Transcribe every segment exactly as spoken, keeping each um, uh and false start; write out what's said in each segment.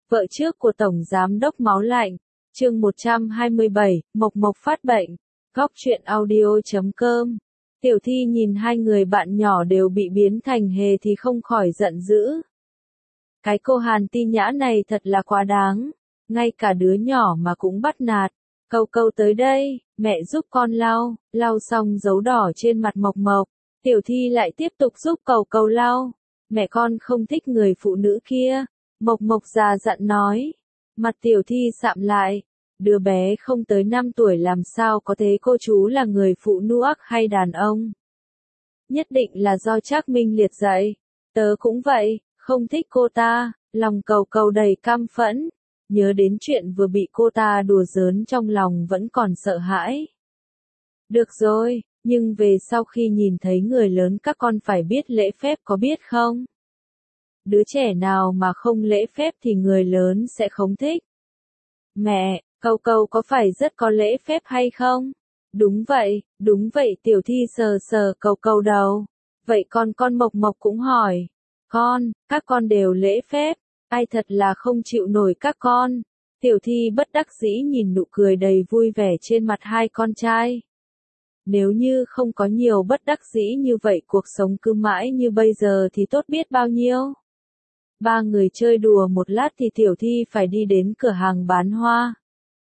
Vợ trước của Tổng Giám đốc Máu Lạnh, chương một trăm hai mươi bảy, Mộc Mộc phát bệnh, góc truyện audio chấm com. Tiểu Thi nhìn hai người bạn nhỏ đều bị biến thành hề thì không khỏi giận dữ. Cái cô Hàn Ti Nhã này thật là quá đáng, ngay cả đứa nhỏ mà cũng bắt nạt. Câu câu tới đây, mẹ giúp con lau, lau xong dấu đỏ trên mặt Mộc Mộc. Tiểu Thi lại tiếp tục giúp cầu cầu lau. Mẹ con không thích người phụ nữ kia. Mộc Mộc già dặn nói. Mặt Tiểu Thi sạm lại. Đứa bé không tới năm tuổi làm sao có thế cô chú là người phụ nữ hay đàn ông? Nhất định là do Trác Minh Liệt dạy. Tớ cũng vậy, không thích cô ta. Lòng cầu cầu đầy căm phẫn. Nhớ đến chuyện vừa bị cô ta đùa giỡn trong lòng vẫn còn sợ hãi. Được rồi, nhưng về sau khi nhìn thấy người lớn các con phải biết lễ phép có biết không? Đứa trẻ nào mà không lễ phép thì người lớn sẽ không thích. Mẹ, Câu Câu có phải rất có lễ phép hay không? Đúng vậy, đúng vậy. Tiểu Thi sờ sờ Câu Câu đầu. Vậy con con Mộc Mộc cũng hỏi. Con, các con đều lễ phép. Ai thật là không chịu nổi các con. Tiểu Thi bất đắc dĩ nhìn nụ cười đầy vui vẻ trên mặt hai con trai. Nếu như không có nhiều bất đắc dĩ như vậy cuộc sống cứ mãi như bây giờ thì tốt biết bao nhiêu. Ba người chơi đùa một lát thì Tiểu Thi phải đi đến cửa hàng bán hoa.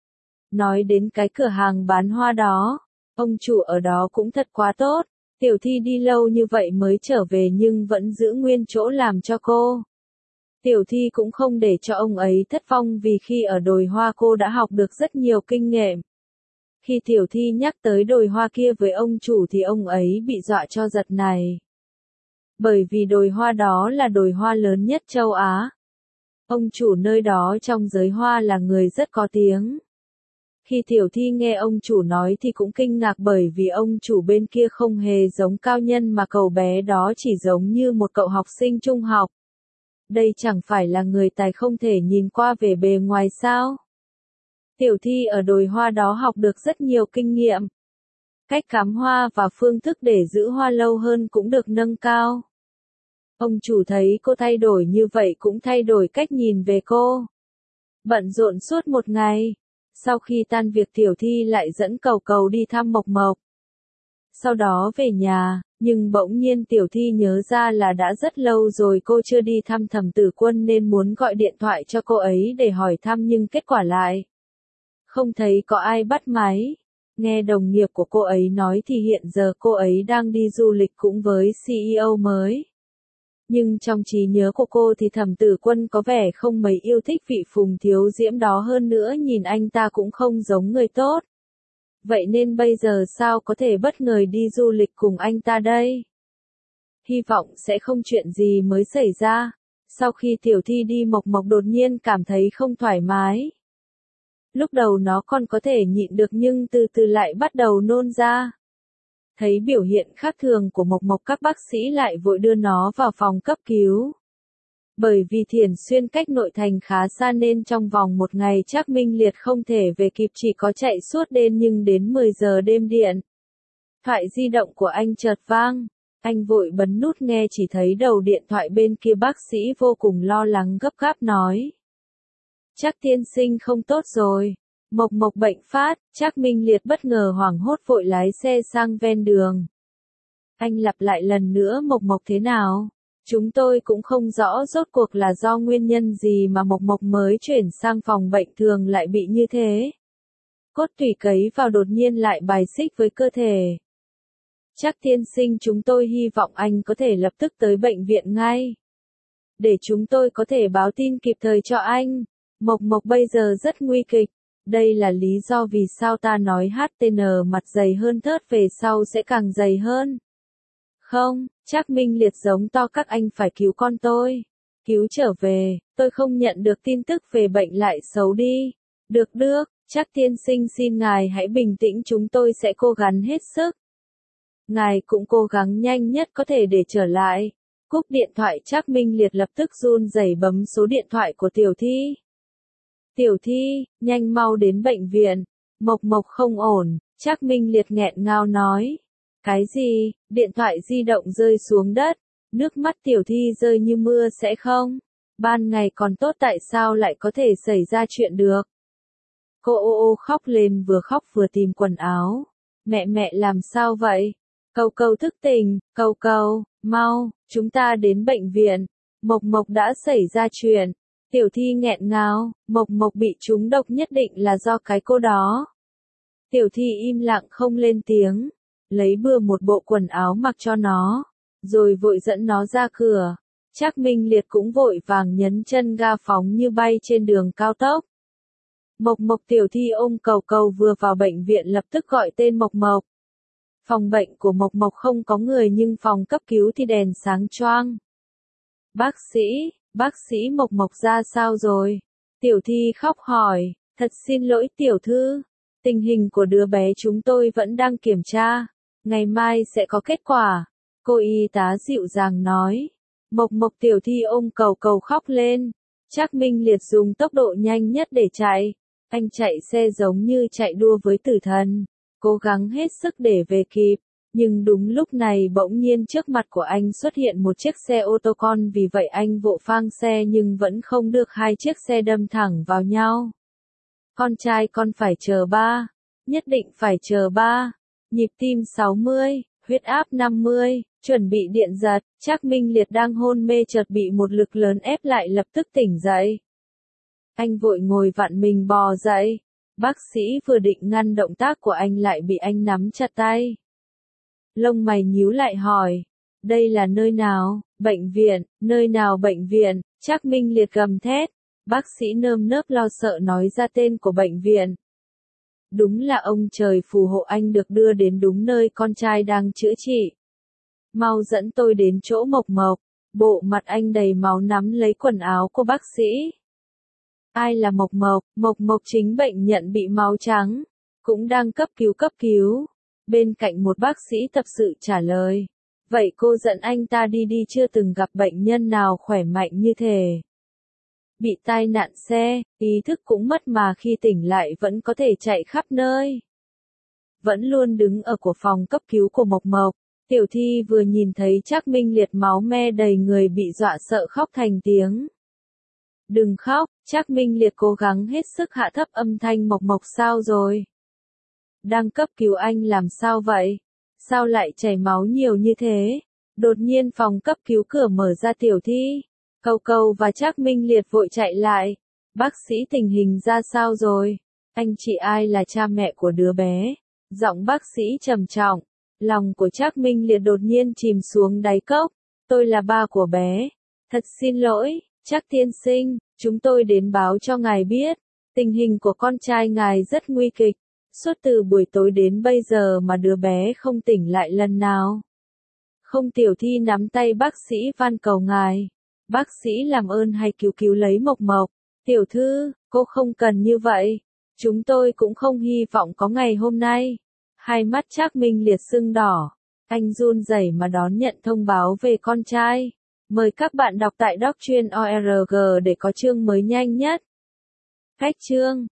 Nói đến cái cửa hàng bán hoa đó, ông chủ ở đó cũng thật quá tốt. Tiểu Thi đi lâu như vậy mới trở về nhưng vẫn giữ nguyên chỗ làm cho cô. Tiểu Thi cũng không để cho ông ấy thất vọng vì khi ở đồi hoa cô đã học được rất nhiều kinh nghiệm. Khi Tiểu Thi nhắc tới đồi hoa kia với ông chủ thì ông ấy bị dọa cho giật này. Bởi vì đồi hoa đó là đồi hoa lớn nhất châu Á. Ông chủ nơi đó trong giới hoa là người rất có tiếng. Khi Tiểu Thi nghe ông chủ nói thì cũng kinh ngạc bởi vì ông chủ bên kia không hề giống cao nhân mà cậu bé đó chỉ giống như một cậu học sinh trung học. Đây chẳng phải là người tài không thể nhìn qua về bề ngoài sao? Tiểu Thi ở đồi hoa đó học được rất nhiều kinh nghiệm. Cách cắm hoa và phương thức để giữ hoa lâu hơn cũng được nâng cao. Ông chủ thấy cô thay đổi như vậy cũng thay đổi cách nhìn về cô. Bận rộn suốt một ngày. Sau khi tan việc Tiểu Thi lại dẫn Cầu Cầu đi thăm Mộc Mộc. Sau đó về nhà, nhưng bỗng nhiên Tiểu Thi nhớ ra là đã rất lâu rồi cô chưa đi thăm Thẩm Tử Quân nên muốn gọi điện thoại cho cô ấy để hỏi thăm nhưng kết quả lại không thấy có ai bắt máy. Nghe đồng nghiệp của cô ấy nói thì hiện giờ cô ấy đang đi du lịch cũng với xê e ô mới. Nhưng trong trí nhớ của cô thì Thẩm Tử Quân có vẻ không mấy yêu thích vị Phùng Thiếu Diễm đó, hơn nữa nhìn anh ta cũng không giống người tốt. Vậy nên bây giờ sao có thể bất ngờ đi du lịch cùng anh ta đây? Hy vọng sẽ không chuyện gì mới xảy ra. Sau khi Tiểu Thi đi Mộc Mộc đột nhiên cảm thấy không thoải mái. Lúc đầu nó còn có thể nhịn được nhưng từ từ lại bắt đầu nôn ra. Thấy biểu hiện khác thường của Mộc Mộc các bác sĩ lại vội đưa nó vào phòng cấp cứu. Bởi vì Thiển Xuyên cách nội thành khá xa nên trong vòng một ngày Trác Minh Liệt không thể về kịp, chỉ có chạy suốt đêm, nhưng đến mười giờ đêm điện thoại di động của anh chợt vang. Anh vội bấm nút nghe chỉ thấy đầu điện thoại bên kia bác sĩ vô cùng lo lắng gấp gáp nói. Trác tiên sinh không tốt rồi. Mộc Mộc bệnh phát. Trác Minh Liệt bất ngờ hoảng hốt vội lái xe sang ven đường. Anh lặp lại lần nữa, Mộc Mộc thế nào? Chúng tôi cũng không rõ rốt cuộc là do nguyên nhân gì mà Mộc Mộc mới chuyển sang phòng bệnh thường lại bị như thế. Cốt tủy cấy vào đột nhiên lại bài xích với cơ thể. Trác tiên sinh, chúng tôi hy vọng anh có thể lập tức tới bệnh viện ngay. Để chúng tôi có thể báo tin kịp thời cho anh. Mộc Mộc bây giờ rất nguy kịch. Đây là lý do vì sao ta nói hát tê en mặt dày hơn thớt về sau sẽ càng dày hơn. Không, Trác Minh Liệt giống to, các anh phải cứu con tôi. Cứu trở về, tôi không nhận được tin tức về bệnh lại xấu đi. Được được, Trác tiên sinh xin ngài hãy bình tĩnh, chúng tôi sẽ cố gắng hết sức. Ngài cũng cố gắng nhanh nhất có thể để trở lại. Cúp điện thoại Trác Minh Liệt lập tức run rẩy bấm số điện thoại của Tiểu Thi. Tiểu Thi, nhanh mau đến bệnh viện. Mộc Mộc không ổn. Trác Minh Liệt nghẹn ngào nói. Cái gì? Điện thoại di động rơi xuống đất. Nước mắt Tiểu Thi rơi như mưa. Sẽ không? Ban ngày còn tốt tại sao lại có thể xảy ra chuyện được? Cô ô ô khóc lên vừa khóc vừa tìm quần áo. Mẹ mẹ làm sao vậy? Cầu cầu thức tỉnh, cầu cầu, mau, chúng ta đến bệnh viện. Mộc Mộc đã xảy ra chuyện. Tiểu Thi nghẹn ngào, Mộc Mộc bị trúng độc nhất định là do cái cô đó. Tiểu Thi im lặng không lên tiếng, lấy bừa một bộ quần áo mặc cho nó, rồi vội dẫn nó ra cửa. Trác Minh Liệt cũng vội vàng nhấn chân ga phóng như bay trên đường cao tốc. Mộc Mộc Tiểu Thi ôm cầu cầu vừa vào bệnh viện lập tức gọi tên Mộc Mộc. Phòng bệnh của Mộc Mộc không có người nhưng phòng cấp cứu thì đèn sáng choang. Bác sĩ, bác sĩ Mộc Mộc ra sao rồi? Tiểu Thi khóc hỏi, thật xin lỗi tiểu thư, tình hình của đứa bé chúng tôi vẫn đang kiểm tra, ngày mai sẽ có kết quả. Cô y tá dịu dàng nói. Mộc Mộc Tiểu Thi ôm cầu cầu khóc lên. Trác Minh Liệt dùng tốc độ nhanh nhất để chạy. Anh chạy xe giống như chạy đua với tử thần, cố gắng hết sức để về kịp. Nhưng đúng lúc này bỗng nhiên trước mặt của anh xuất hiện một chiếc xe ô tô con, vì vậy anh vội phang xe nhưng vẫn không được, hai chiếc xe đâm thẳng vào nhau. Con trai con phải chờ ba, nhất định phải chờ ba. Nhịp tim sáu mươi, huyết áp năm mươi, chuẩn bị điện giật. Trác Minh Liệt đang hôn mê chợt bị một lực lớn ép lại, lập tức tỉnh dậy. Anh vội ngồi vặn mình bò dậy. Bác sĩ vừa định ngăn động tác của anh lại bị anh nắm chặt tay. Lông mày nhíu lại hỏi, đây là nơi nào? Bệnh viện, nơi nào bệnh viện? Trác Minh Liệt gầm thét. Bác sĩ nơm nớp lo sợ nói ra tên của bệnh viện. Đúng là ông trời phù hộ, anh được đưa đến đúng nơi con trai đang chữa trị. Mau dẫn tôi đến chỗ Mộc Mộc. Bộ mặt anh đầy máu nắm lấy quần áo của bác sĩ. Ai là Mộc Mộc? Mộc Mộc chính bệnh nhận bị máu trắng, cũng đang cấp cứu cấp cứu. Bên cạnh một bác sĩ tập sự trả lời. Vậy cô dẫn anh ta đi đi, chưa từng gặp bệnh nhân nào khỏe mạnh như thế. Bị tai nạn xe, ý thức cũng mất mà khi tỉnh lại vẫn có thể chạy khắp nơi. Vẫn luôn đứng ở của phòng cấp cứu của Mộc Mộc. Tiểu Thi vừa nhìn thấy Trác Minh Liệt máu me đầy người bị dọa sợ khóc thành tiếng. Đừng khóc, Trác Minh Liệt cố gắng hết sức hạ thấp âm thanh. Mộc Mộc sao rồi? Đang cấp cứu anh làm sao vậy? Sao lại chảy máu nhiều như thế? Đột nhiên phòng cấp cứu cửa mở ra, Tiểu Thi, Cầu Cầu và Trác Minh Liệt vội chạy lại. Bác sĩ, tình hình ra sao rồi? Anh chị ai là cha mẹ của đứa bé? Giọng bác sĩ trầm trọng. Lòng của Trác Minh Liệt đột nhiên chìm xuống đáy cốc. Tôi là ba của bé. Thật xin lỗi, Trác tiên sinh, chúng tôi đến báo cho ngài biết. Tình hình của con trai ngài rất nguy kịch. Suốt từ buổi tối đến bây giờ mà đứa bé không tỉnh lại lần nào. Không. Tiểu Thi nắm tay bác sĩ van cầu ngài. Bác sĩ làm ơn hãy cứu cứu lấy Mộc Mộc. Tiểu thư, cô không cần như vậy. Chúng tôi cũng không hy vọng có ngày hôm nay. Hai mắt Trác Minh Liệt sưng đỏ. Anh run rẩy mà đón nhận thông báo về con trai. Mời các bạn đọc tại doc truyện org để có chương mới nhanh nhất. Cách chương